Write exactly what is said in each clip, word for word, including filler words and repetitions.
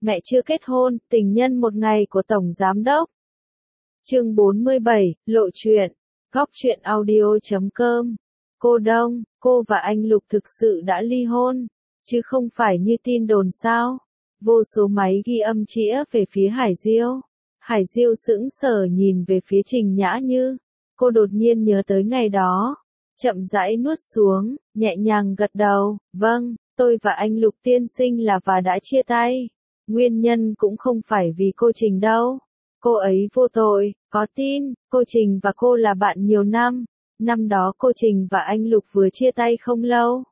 mẹ chưa kết hôn, tình nhân một ngày của Tổng Giám đốc. Chương bốn mươi bảy, lộ chuyện. Góc truyện audio chấm com. Cô Đông, cô và anh Lục thực sự đã ly hôn, chứ không phải như tin đồn sao. Vô số máy ghi âm chĩa về phía Hải Diêu. Hải Diêu sững sờ nhìn về phía Trình Nhã Như. Cô đột nhiên nhớ tới ngày đó. Chậm rãi nuốt xuống, nhẹ nhàng gật đầu. Vâng, tôi và anh Lục tiên sinh là và đã chia tay. Nguyên nhân cũng không phải vì cô Trình đâu. Cô ấy vô tội, có tin, cô Trình và cô là bạn nhiều năm. Năm đó cô Trình và anh Lục vừa chia tay không lâu.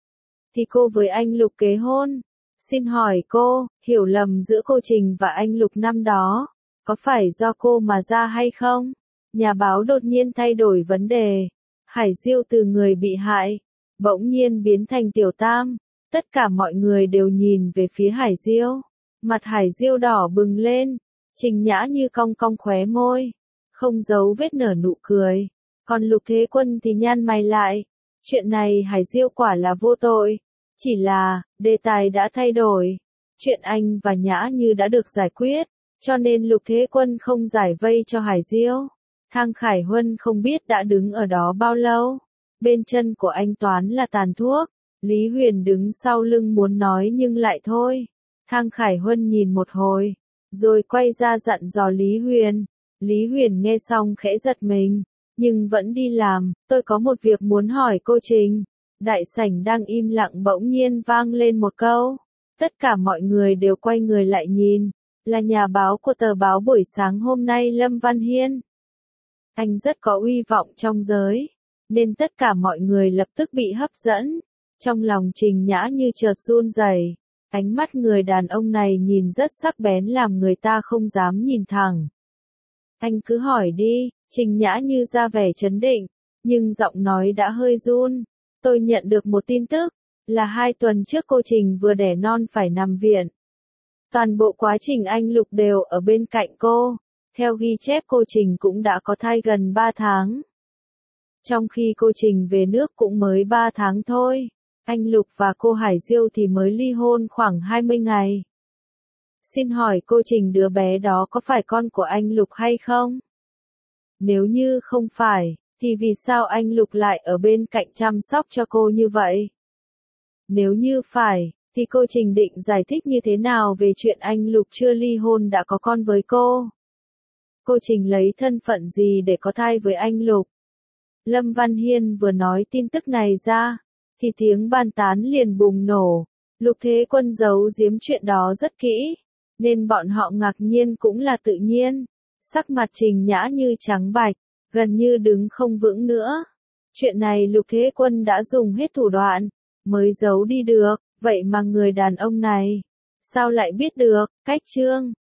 Thì cô với anh Lục kế hôn. Xin hỏi cô, hiểu lầm giữa cô Trình và anh Lục năm đó, có phải do cô mà ra hay không? Nhà báo đột nhiên thay đổi vấn đề. Hải Diêu từ người bị hại, bỗng nhiên biến thành tiểu tam. Tất cả mọi người đều nhìn về phía Hải Diêu. Mặt Hải Diêu đỏ bừng lên. Trình Nhã Như cong cong khóe môi, không giấu vết nở nụ cười. Còn Lục Thế Quân thì nhăn mày lại. Chuyện này Hải Diêu quả là vô tội. Chỉ là, đề tài đã thay đổi. Chuyện anh và Nhã Như đã được giải quyết, cho nên Lục Thế Quân không giải vây cho Hải Diêu. Thang Khải Huân không biết đã đứng ở đó bao lâu. Bên chân của anh Toán là tàn thuốc. Lý Huyền đứng sau lưng muốn nói nhưng lại thôi. Thang Khải Huân nhìn một hồi, rồi quay ra dặn dò Lý Huyền. Lý Huyền nghe xong khẽ giật mình, nhưng vẫn đi làm. Tôi có một việc muốn hỏi cô Trình. Đại sảnh đang im lặng bỗng nhiên vang lên một câu. Tất cả mọi người đều quay người lại nhìn. Là nhà báo của tờ báo buổi sáng hôm nay Lâm Văn Hiên. Anh rất có uy vọng trong giới, nên tất cả mọi người lập tức bị hấp dẫn. Trong lòng Trình Nhã Như chợt run rẩy. Ánh mắt người đàn ông này nhìn rất sắc bén làm người ta không dám nhìn thẳng. Anh cứ hỏi đi, Trình Nhã Như ra vẻ trấn định, nhưng giọng nói đã hơi run. Tôi nhận được một tin tức, là hai tuần trước cô Trình vừa đẻ non phải nằm viện. Toàn bộ quá trình anh Lục đều ở bên cạnh cô. Theo ghi chép cô Trình cũng đã có thai gần ba tháng. Trong khi cô Trình về nước cũng mới ba tháng thôi. Anh Lục và cô Hải Diêu thì mới ly hôn khoảng hai mươi ngày. Xin hỏi cô Trình đứa bé đó có phải con của anh Lục hay không? Nếu như không phải, thì vì sao anh Lục lại ở bên cạnh chăm sóc cho cô như vậy? Nếu như phải, thì cô Trình định giải thích như thế nào về chuyện anh Lục chưa ly hôn đã có con với cô? Cô Trình lấy thân phận gì để có thai với anh Lục? Lâm Văn Hiên vừa nói tin tức này ra, thì tiếng bàn tán liền bùng nổ. Lục Thế Quân giấu giếm chuyện đó rất kỹ, nên bọn họ ngạc nhiên cũng là tự nhiên. Sắc mặt Trình Nhã Như trắng bạch, gần như đứng không vững nữa. Chuyện này Lục Thế Quân đã dùng hết thủ đoạn, mới giấu đi được, vậy mà người đàn ông này, sao lại biết được? Cách chương